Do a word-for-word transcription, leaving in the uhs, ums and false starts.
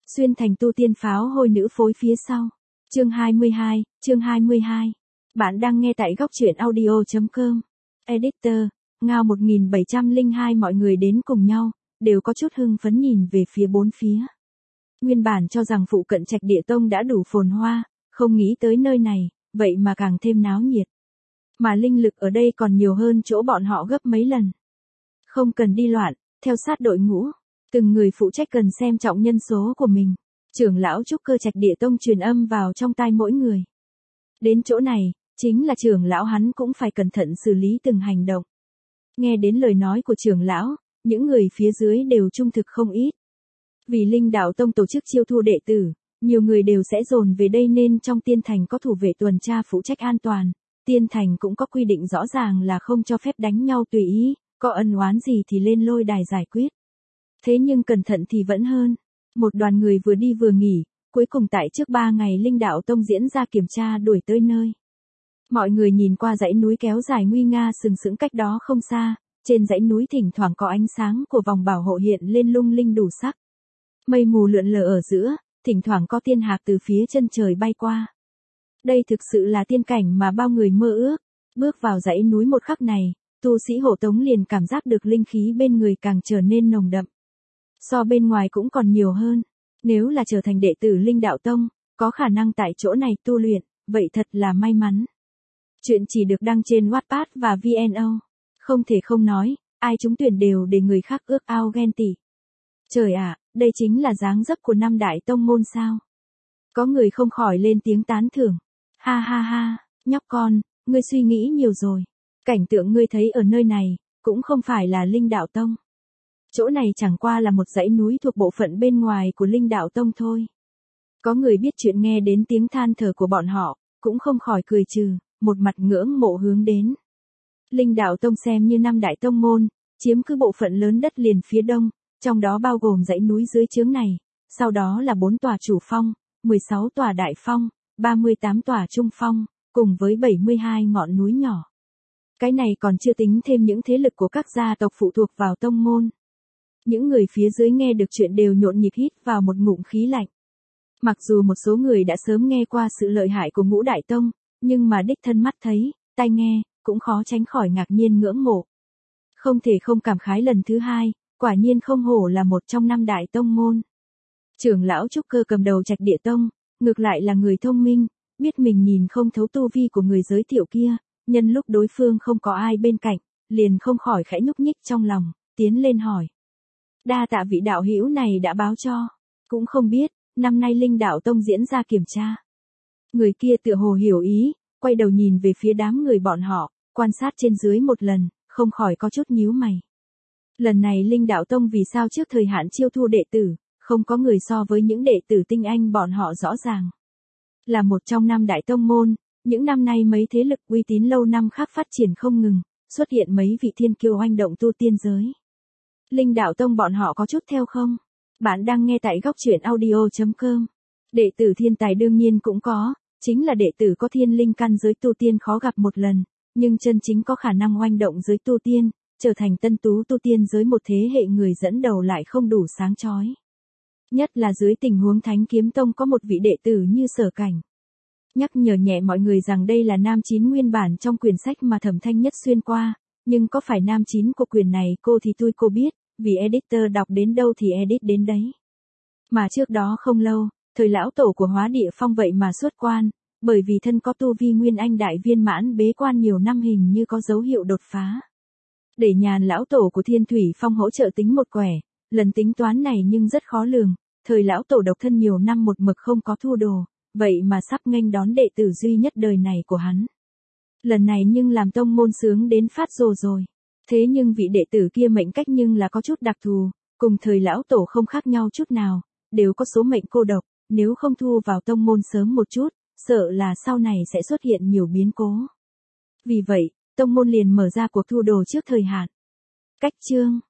Xuyên thành tu tiên pháo hôi nữ phối phía sau. Chương hai mươi hai, chương hai mươi hai. Bạn đang nghe tại góc truyện audio chấm com. Editor, Ngao một nghìn bảy trăm lẻ hai. Mọi người đến cùng nhau, đều có chút hưng phấn nhìn về phía bốn phía. Nguyên bản cho rằng phụ cận Trạch Địa Tông đã đủ phồn hoa, không nghĩ tới nơi này, vậy mà càng thêm náo nhiệt. Mà linh lực ở đây còn nhiều hơn chỗ bọn họ gấp mấy lần. Không cần đi loạn, theo sát đội ngũ. Từng người phụ trách cần xem trọng nhân số của mình. Trưởng lão trúc cơ Trạch Địa Tông truyền âm vào trong tai mỗi người. Đến chỗ này, chính là trưởng lão hắn cũng phải cẩn thận xử lý từng hành động. Nghe đến lời nói của trưởng lão, những người phía dưới đều trung thực không ít. Vì Linh Đạo Tông tổ chức chiêu thu đệ tử, nhiều người đều sẽ dồn về đây nên trong tiên thành có thủ vệ tuần tra phụ trách an toàn. Tiên thành cũng có quy định rõ ràng là không cho phép đánh nhau tùy ý, có ân oán gì thì lên lôi đài giải quyết. Thế nhưng cẩn thận thì vẫn hơn. Một đoàn người vừa đi vừa nghỉ, cuối cùng tại trước ba ngày Linh Đạo Tông diễn ra kiểm tra đuổi tới nơi. Mọi người nhìn qua dãy núi kéo dài nguy nga sừng sững cách đó không xa, trên dãy núi thỉnh thoảng có ánh sáng của vòng bảo hộ hiện lên lung linh đủ sắc. Mây mù lượn lờ ở giữa, thỉnh thoảng có tiên hạc từ phía chân trời bay qua. Đây thực sự là tiên cảnh mà bao người mơ ước. Bước vào dãy núi một khắc này, tu sĩ hộ tống liền cảm giác được linh khí bên người càng trở nên nồng đậm. So bên ngoài cũng còn nhiều hơn. Nếu là trở thành đệ tử Linh Đạo Tông, có khả năng tại chỗ này tu luyện, vậy thật là may mắn. Chuyện chỉ được đăng trên Wattpad và vê en o. Không thể không nói, ai trúng tuyển đều để người khác ước ao ghen tị. Trời ạ, đây chính là dáng dấp của năm đại tông môn sao. Có người không khỏi lên tiếng tán thưởng. Ha ha ha, nhóc con, ngươi suy nghĩ nhiều rồi. Cảnh tượng ngươi thấy ở nơi này, cũng không phải là Linh Đạo Tông. Chỗ này chẳng qua là một dãy núi thuộc bộ phận bên ngoài của Linh Đạo Tông thôi. Có người biết chuyện nghe đến tiếng than thở của bọn họ, cũng không khỏi cười trừ, một mặt ngưỡng mộ hướng đến. Linh Đạo Tông xem như năm đại tông môn, chiếm cứ bộ phận lớn đất liền phía đông, trong đó bao gồm dãy núi dưới chướng này, sau đó là bốn tòa chủ phong, mười sáu tòa đại phong, ba mươi tám tòa trung phong, cùng với bảy mươi hai ngọn núi nhỏ. Cái này còn chưa tính thêm những thế lực của các gia tộc phụ thuộc vào tông môn. Những người phía dưới nghe được chuyện đều nhộn nhịp hít vào một ngụm khí lạnh. Mặc dù một số người đã sớm nghe qua sự lợi hại của Ngũ Đại Tông, nhưng mà đích thân mắt thấy, tai nghe, cũng khó tránh khỏi ngạc nhiên ngưỡng mộ. Không thể không cảm khái lần thứ hai, quả nhiên không hổ là một trong năm đại tông môn. Trưởng lão trúc cơ cầm đầu Trạch Địa Tông, ngược lại là người thông minh, biết mình nhìn không thấu tu vi của người giới thiệu kia, nhân lúc đối phương không có ai bên cạnh, liền không khỏi khẽ nhúc nhích trong lòng, tiến lên hỏi. Đa tạ vị đạo hữu này đã báo cho, cũng không biết, năm nay Linh Đạo Tông diễn ra kiểm tra. Người kia tựa hồ hiểu ý, quay đầu nhìn về phía đám người bọn họ, quan sát trên dưới một lần, không khỏi có chút nhíu mày. Lần này Linh Đạo Tông vì sao trước thời hạn chiêu thu đệ tử, không có người so với những đệ tử tinh anh bọn họ rõ ràng. Là một trong năm đại tông môn, những năm nay mấy thế lực uy tín lâu năm khác phát triển không ngừng, xuất hiện mấy vị thiên kiêu oanh động tu tiên giới. Linh Đạo Tông bọn họ có chút theo không? Bạn đang nghe tại góc truyện audio chấm com. Đệ tử thiên tài đương nhiên cũng có, chính là đệ tử có thiên linh căn giới tu tiên khó gặp một lần, nhưng chân chính có khả năng oanh động giới tu tiên, trở thành tân tú tu tiên giới một thế hệ người dẫn đầu lại không đủ sáng chói. Nhất là dưới tình huống Thánh Kiếm Tông có một vị đệ tử như Sở Cảnh. Nhắc nhở nhẹ mọi người rằng đây là nam chín nguyên bản trong quyển sách mà Thẩm Thanh Nhất xuyên qua, nhưng có phải nam chín của quyển này cô thì tôi cô biết, vì editor đọc đến đâu thì edit đến đấy. Mà trước đó không lâu, thời lão tổ của Hóa Địa Phong vậy mà xuất quan, bởi vì thân có tu vi nguyên anh đại viên mãn bế quan nhiều năm hình như có dấu hiệu đột phá. Để nhàn lão tổ của Thiên Thủy Phong hỗ trợ tính một quẻ, lần tính toán này nhưng rất khó lường, thời lão tổ độc thân nhiều năm một mực không có thu đồ, vậy mà sắp nghênh đón đệ tử duy nhất đời này của hắn. Lần này nhưng làm tông môn sướng đến phát rồ rồi. Thế nhưng vị đệ tử kia mệnh cách nhưng là có chút đặc thù, cùng thời lão tổ không khác nhau chút nào, đều có số mệnh cô độc, nếu không thu vào tông môn sớm một chút, sợ là sau này sẽ xuất hiện nhiều biến cố. Vì vậy, tông môn liền mở ra cuộc thu đồ trước thời hạn. Cách chương